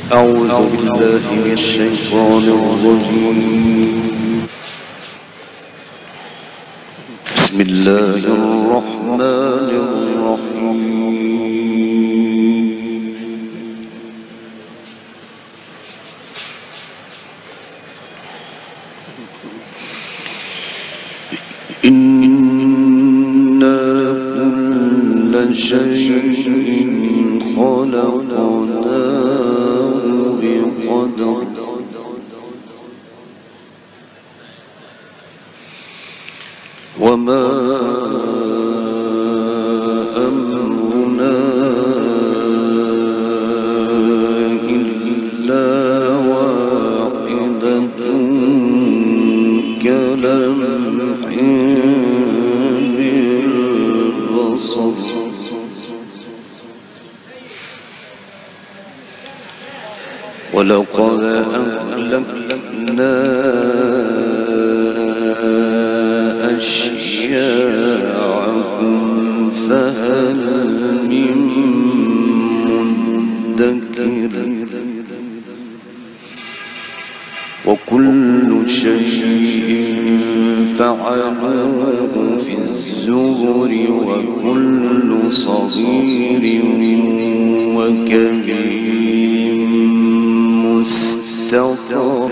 أعوذ بالله من الشيطان الرجيم. بسم الله الرحمن الرحيم. إنا كل شيء خلقناه بقدر وما أمرنا إلا واحدة كلمح بالبصر ولقد أهلكنا أشياعكم فهل من مدكر وكل شيء فعلوه في الزبر وكل صغير وكبير مستطر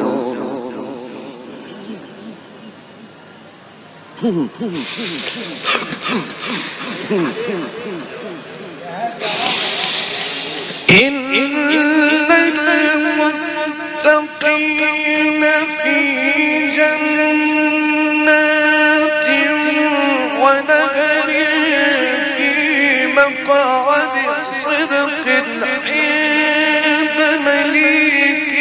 إن المتقين في جنات ونهر في مقعد صدق عند مليك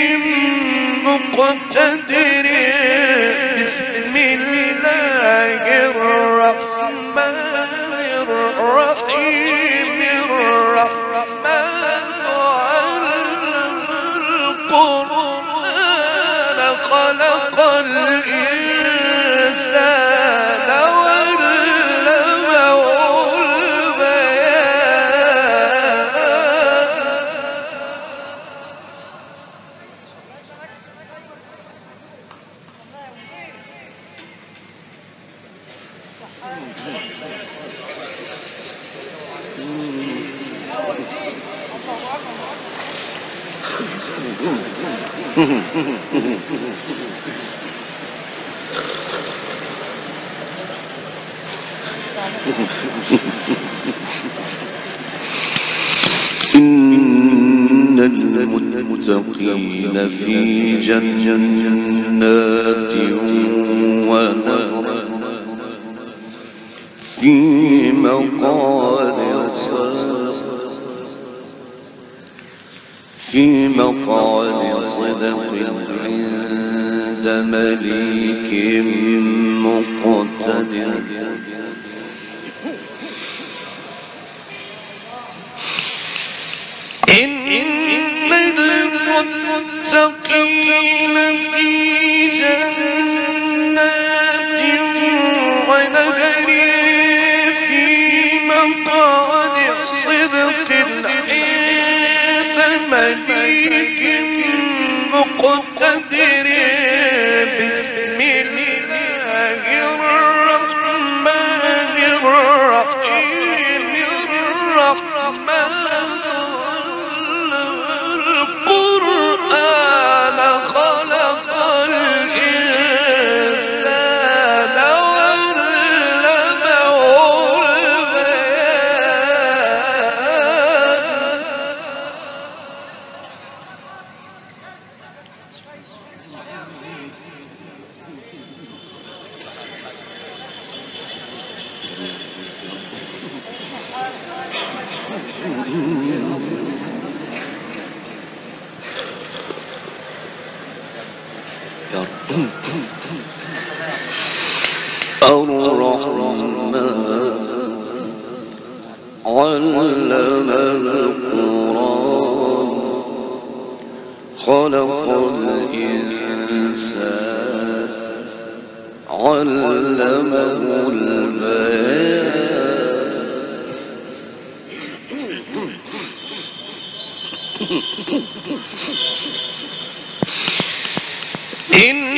مقتدر بسم الله الرحمن الرحيم الرحمن القرآن خلق الإنسان وعلمه البيان إن المتقين في جنات ونهر في مقعد صدق عند مليك مقتدر إن المتقين في جنات ونهر في مقعد صدق عند مليك مقتدر بسم الله الرحمن الرحيم الرحمن القرآن خلق الإنسان وعلمه الرحمن علم القرآن خلق الإنسان علمه البيان إن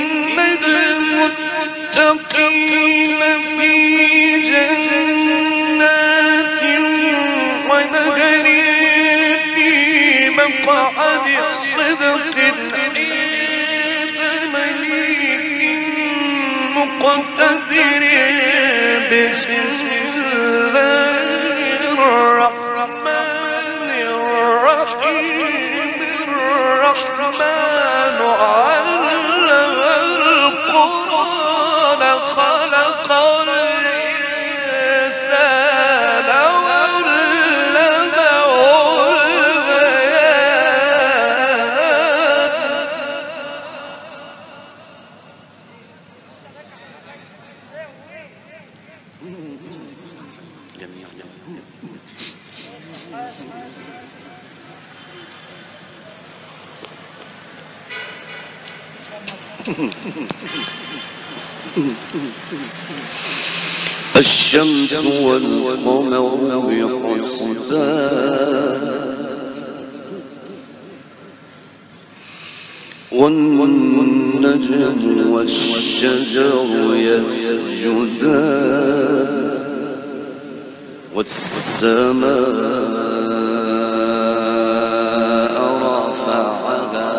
المتقين في جنات ونهر في مقعد صدق عند مليك مقتدر بسم الله الرحمن الرحيم الرحمن علم القرآن خلق الإنسان وعلمه الشمس والقمر بحسبان والنجم والشجر يسجدان والسماء رفعها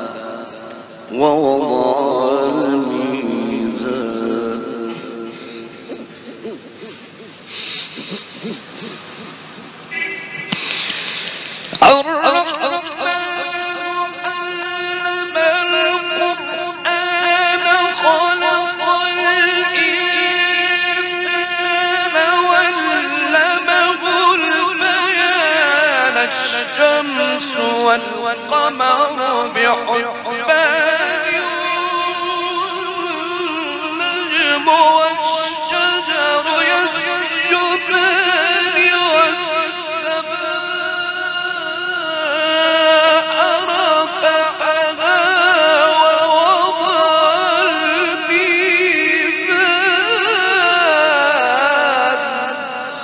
ووضع الميزان الشمس والقمر بحسبان والنجم والشجر يسجدان والسماء رفعها ووضع الميزان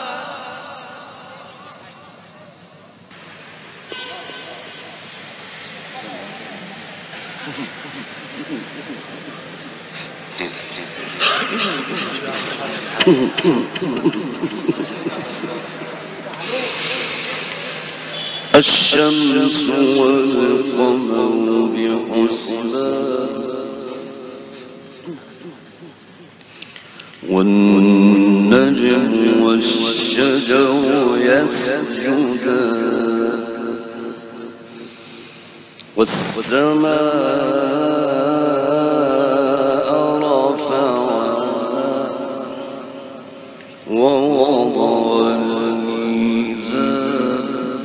الشمس والقمر بحسبان والنجم والشجر يسجدان والسماء رفعها ووضع الميزان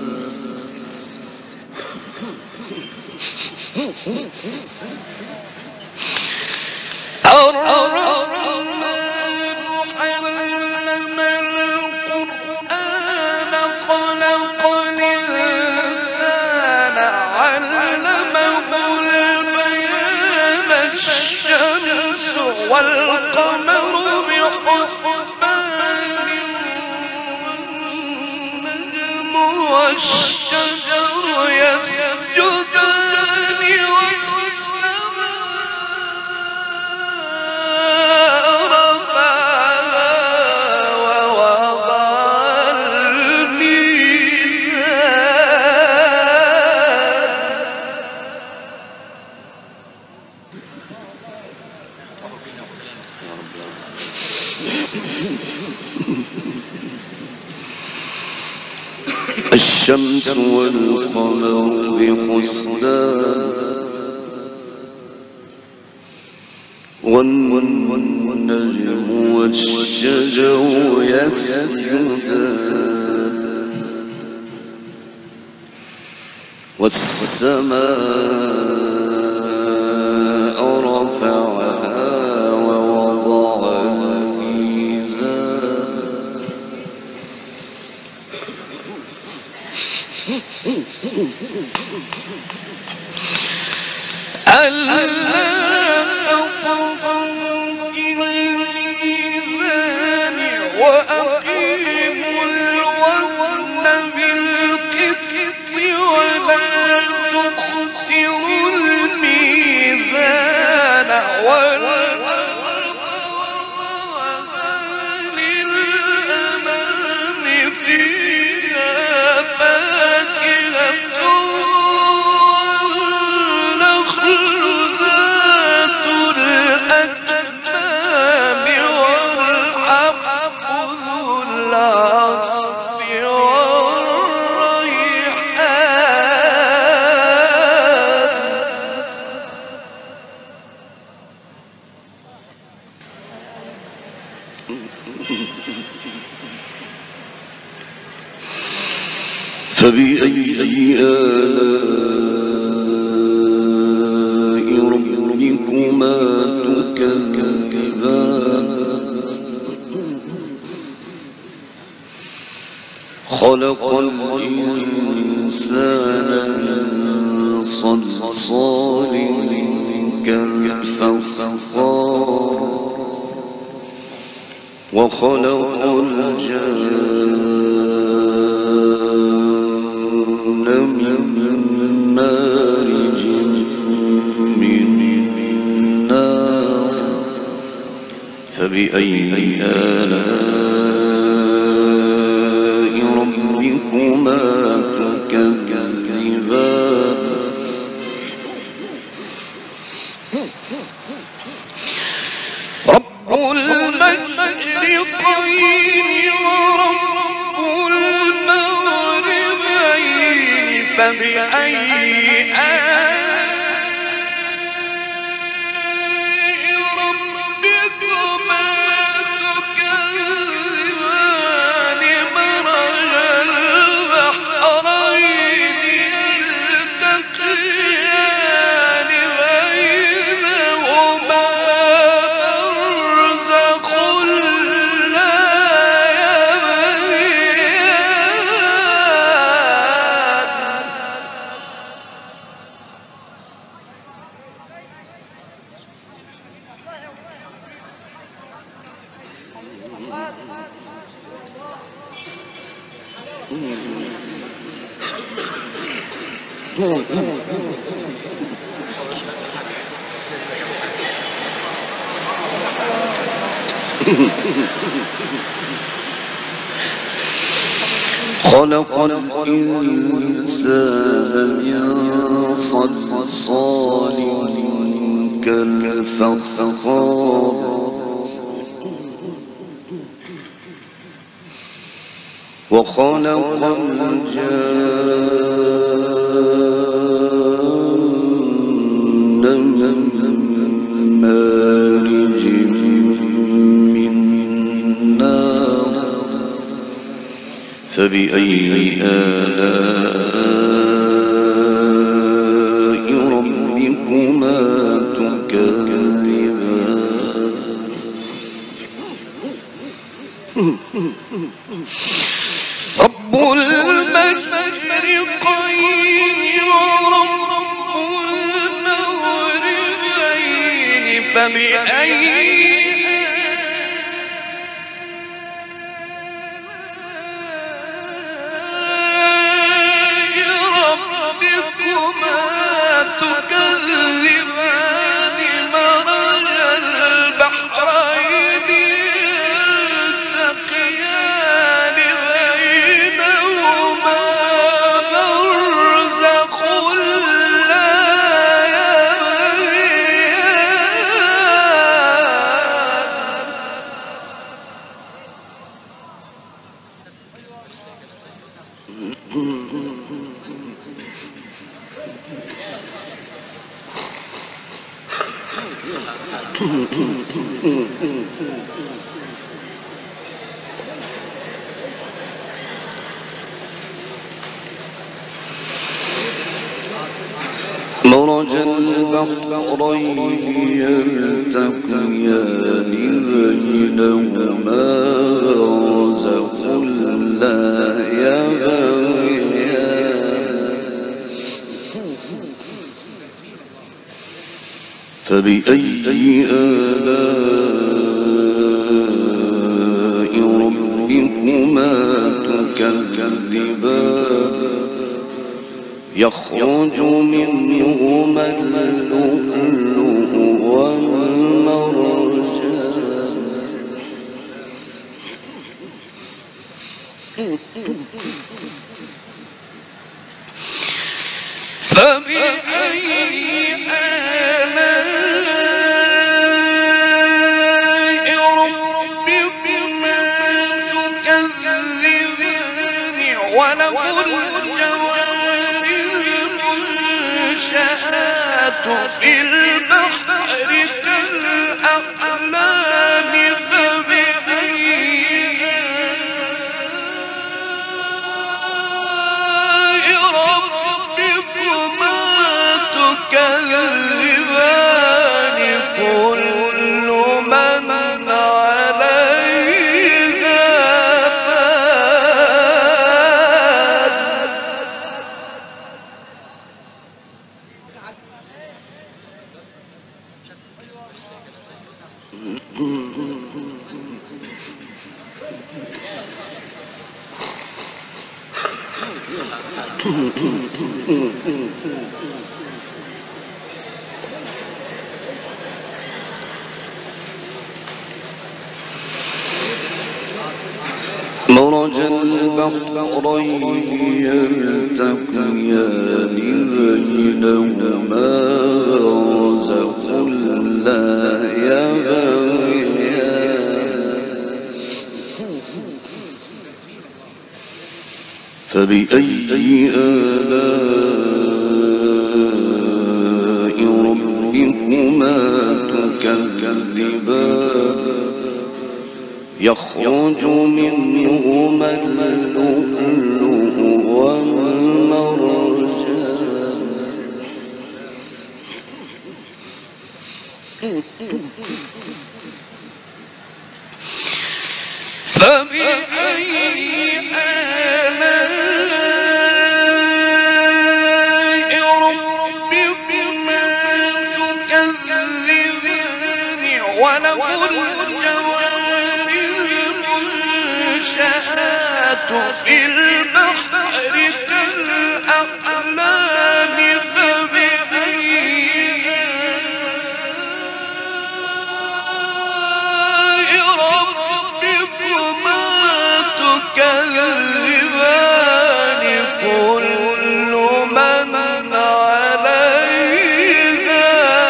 والقمر بحسبان والنجم والشجر يسجدان والسماء رفعها ووضع الميزان الشمس والقمر بحسبان والنجم والشجر يسجدان والسماء رفعها ووضع الميزان ألا تطغوا في الميزان وأقيموا الوزن بالقسط ولا تخسر الميزان للأمام فيها فاكهة والنخل ذات الأكمام والحب ذو العصف فبأي آلاء ربكما تكذبان خلق الإنسان من صلصال كالفخار وخلق الجن من مارج من نار فبأي آلاء ربكما تكذبان رب المشرقين ورب المغربين فبأي آلاء ربكما تكذبان مرج البحرين يلتقيان بينهما برزخ لا خلق الإنسان من صلصال كالفخار وخلق الجن من مارج من نار فبأي آلاء ربكما تكذبان رب المشرقين ورب المغربين فبأي ربكما تكذبان مرج البحرين يلتقيان بينهما برزخ لا مرج البحرين يلتقيان بينهما برزخ لا يبغيان فبأي آلاء ربكما تكذبان يخرج منهما اللؤلؤ والمرجان فبأي آلاء ربكما تكذبان وله الجوار المنشآت في البحر كالأعلام فبأي ربكما تكذبان كل من عليها مرج البحرين يلتقيان بينهما برزخ لا يبغيان فبأي آلاء ربكما تكذبان يخرج منهما اللؤلؤ والمرجان فبأي آلاء ربكما تكذبان وله الجوار المنشآت في البحر كالأعلام فبأي ربكما تكذبان كل من عليها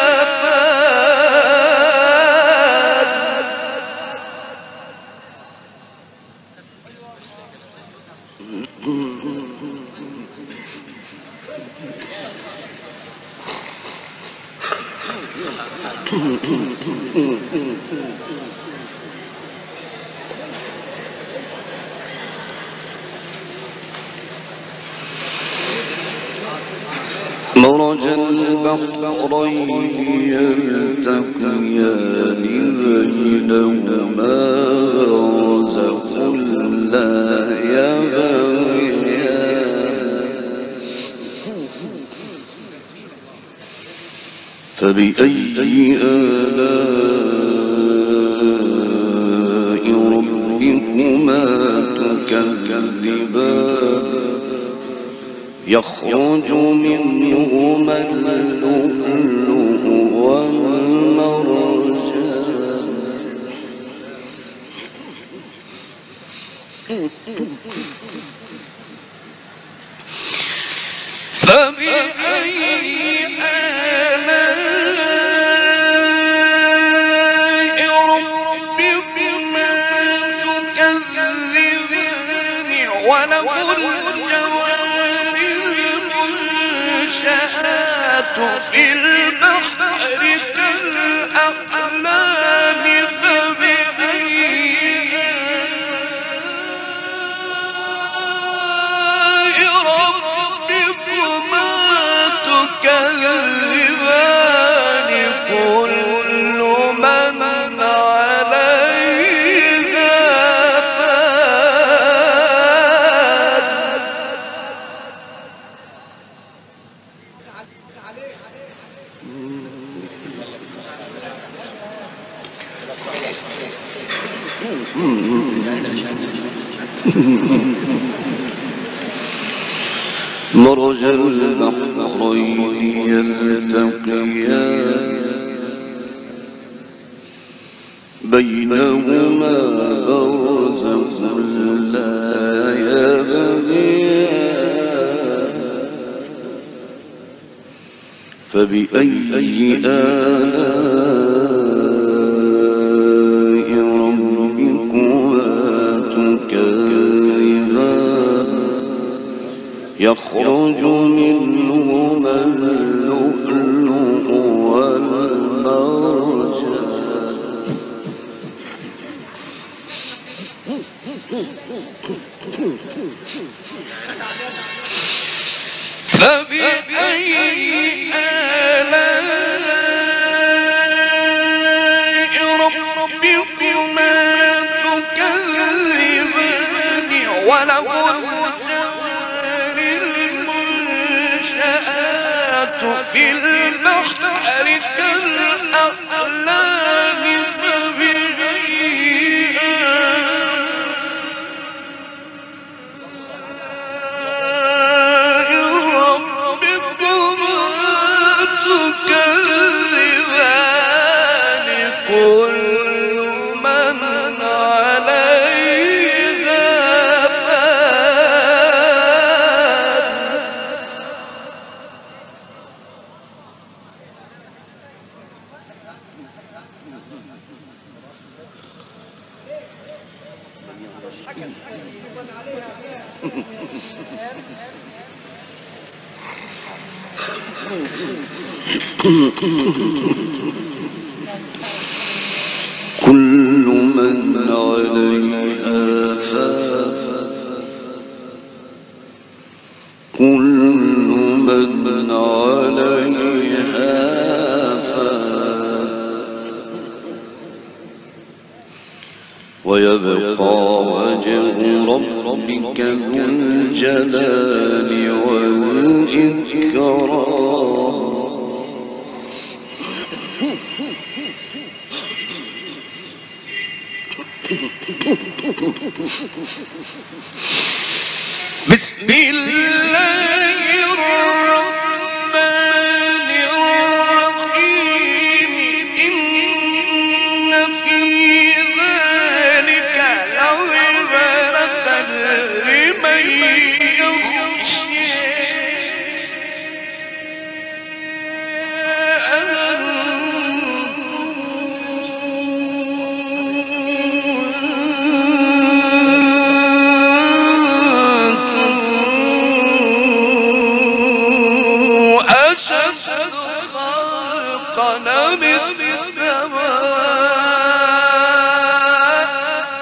فان مرج البحرين يلتقيان بينهما برزخ لا يبغيان فبأي آلاء ربكما تكذبان يخرج منهما اللؤلؤ والمرجان فبأي آلاء ربكما تكذبان وله الجوار المنشآت في البحر كالأعلام فبأي ربكما تكذبان كل من عليها مرج البحرين يلتقيان بينهما برزخ لا يبغيان فبأي آلاء ربكما تكذبان يخرج منهما اللؤلؤ والمرجان فبأي آلاء ربكما تكذبان وله الجوار المنشآت في البحر كالأعلام كل من عليها فان كل من عليها فان ويبقى وجه ربك ذو الجلال والإكرام بسم الله الرحمن الرحيم إن في ذلك لعبرة لمن يخشى خلقنا من السماء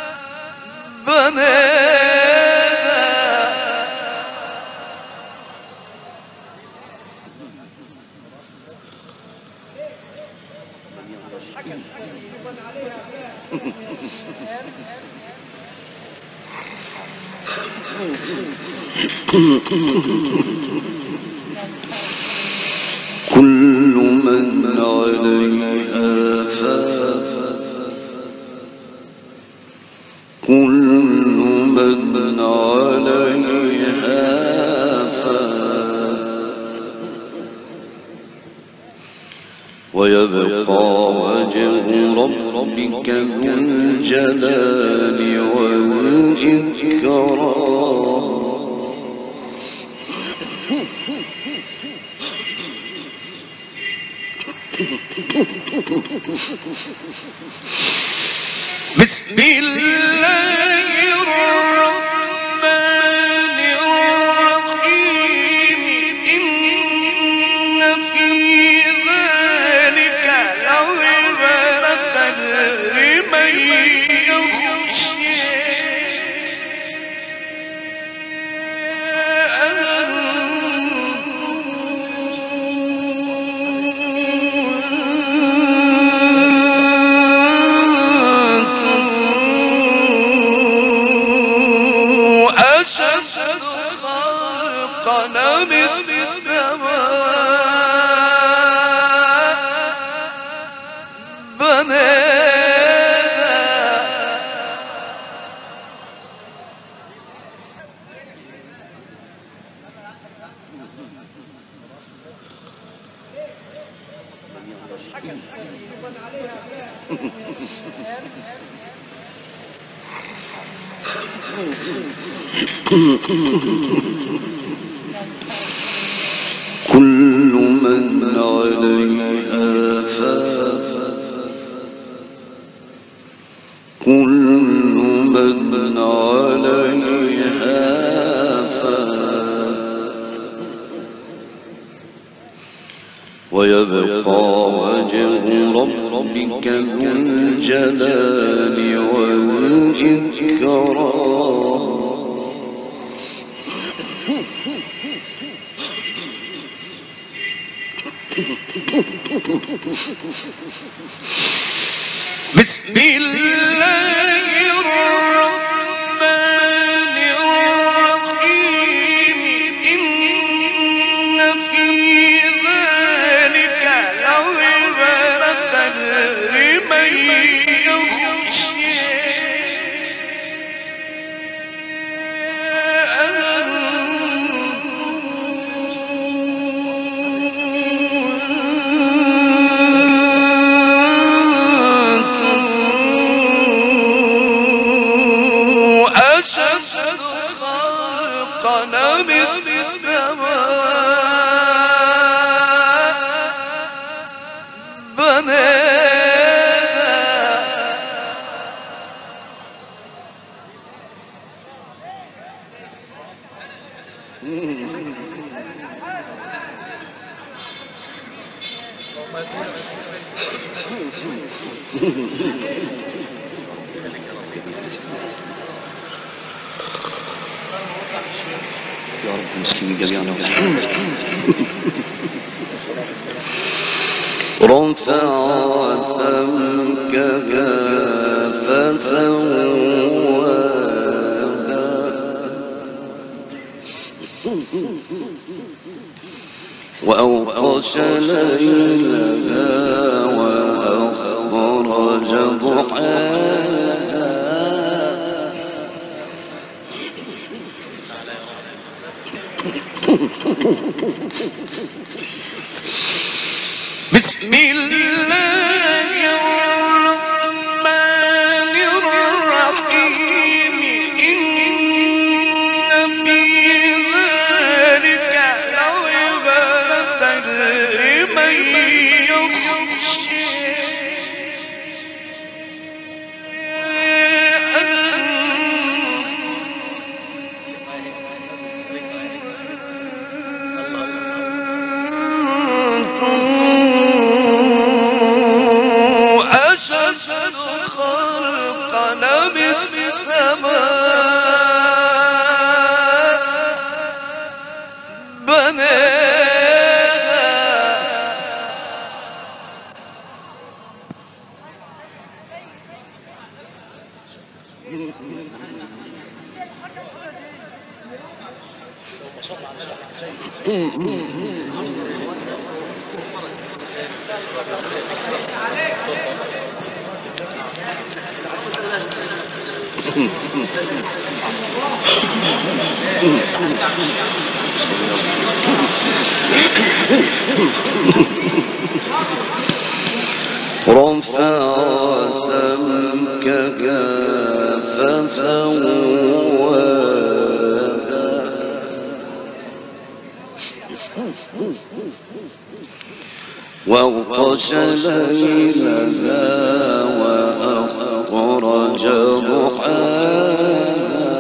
كل من عليها فان كل من عليها فان ويبقى وجه ربك ذو الجلال والإكرام بسم الله الرحمن الرحيم إن في ذلك لعبرة لمن يخشى خلقنا من السماء بناها كل من عليها فان كل من عليها فان ويبقى وجه ربك ذو الجلال والإكرام بسم الله الرحمن الرحيم إن في ذلك لعبرة لمن يخشى خلقنا بالسماء يا رب المسلمين جميعا رفع سمكك فسواها وأغطش ليلها وأخرج ضحاها بسم الله الرحمن الرحيم إن في ذلك لعبرة لمن يخشى أشد خلقنا بالسماء بناها رفع سمكك فسواها وأغطش ليلها وأخرج ضحاها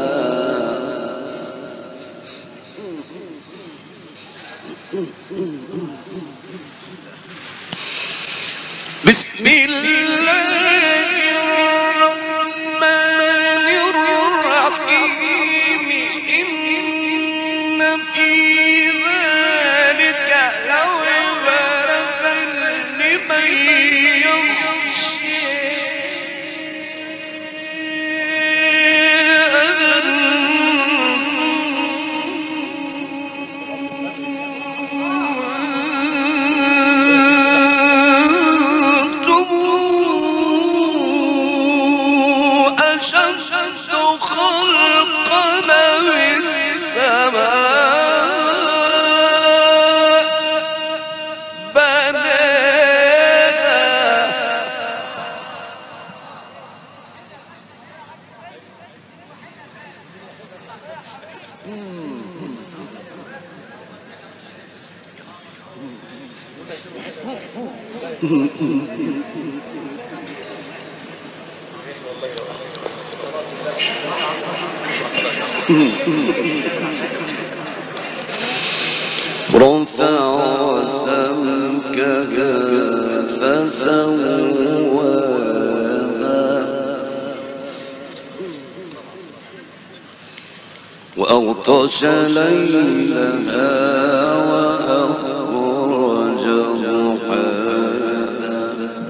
بسم الله الرحمن الرحيم إن في ذلك لعبرة لمن يخشى رفع سمكها فسواها وأغطش ليلها وأخرج ضحاها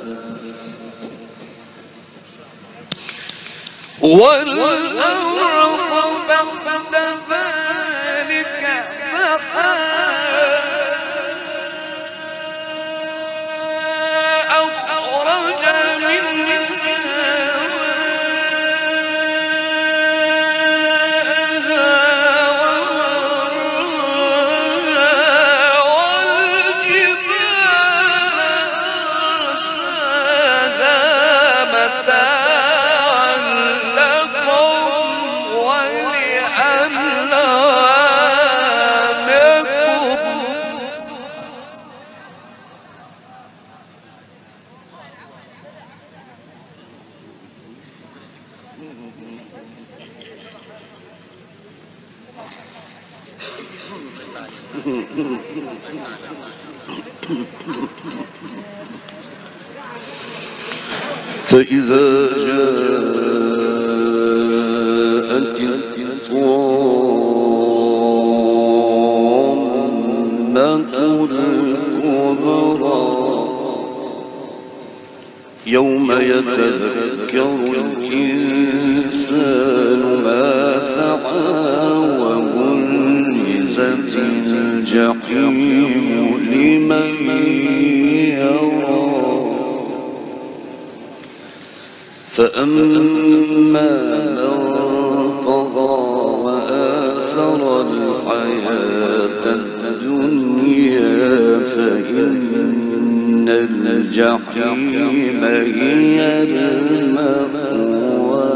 والأرض بعد ذلك أخرج فإذا جاءت الطامة الكبرى يوم يتذكر الإنسان ما سعى وبرزت الجحيم لمن يرى فأما من طغى وآثر الحياة الدنيا فإن الجحيم هي المأوى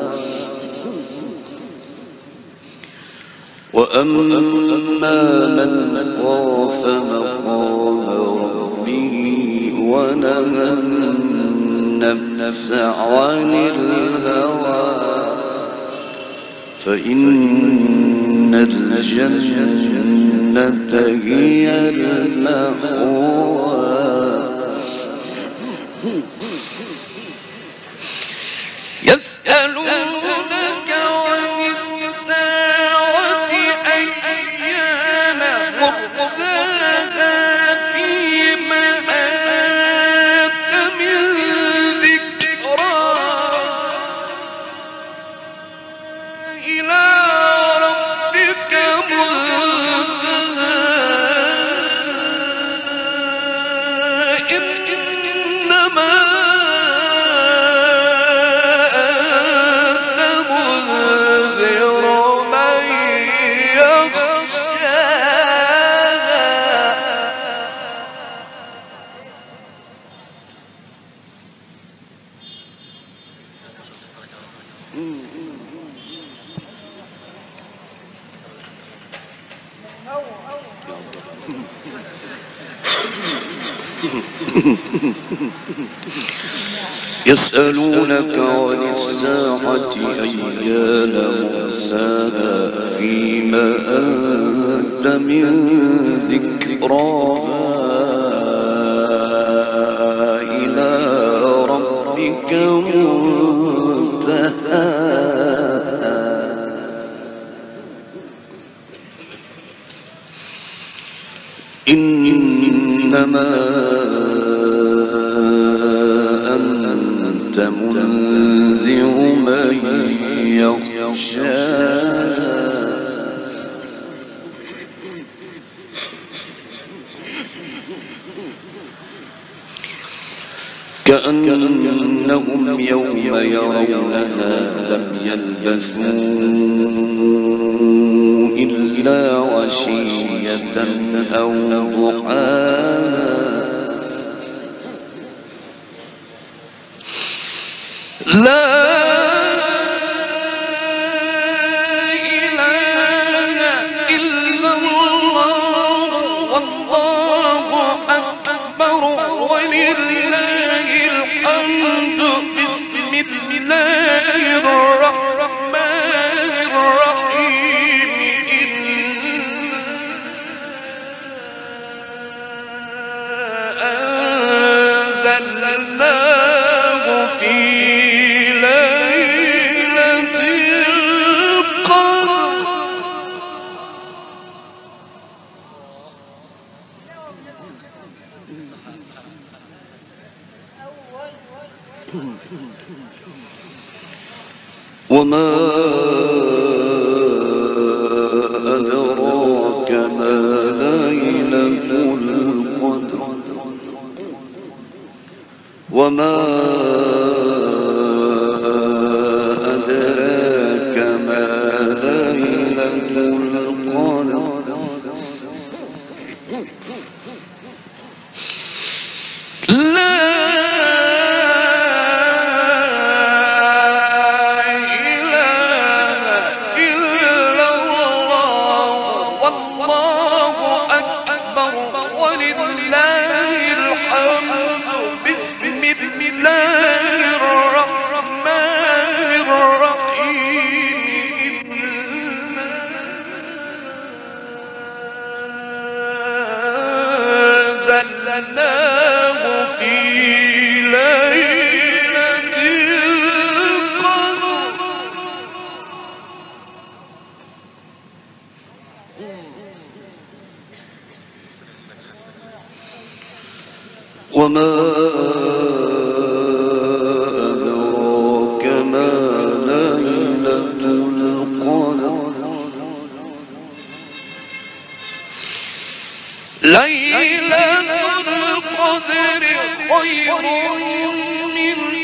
وأما من خاف مقام ربه ونهى النفس عن الهوى فإن الجنة هي المأوى يسألونك عن الساعة أيان مرساها فيما أنت من ذكرى إلى ربك منتهاها إنما يسألونك عن الساعة أيان مرساها فيما أنت من ذكراها إلى ربك منتهاها إنما أنت منذر من يخشاها كأنهم يوم يرونها لم يلبثوا إلا عشية أو ضحاها لا إله إلا الله والله أكبر أكبر ولله الحمد. بسم الله الرحمن الرحيم. أنزلناه في ليلة القدر. وما أدراك ما ليلة القدر وما أدراك ما ليلة القدر لا أنزلناه في ليلة القدر. وما أدراك ما ليلة القدر ليلة القدر خير من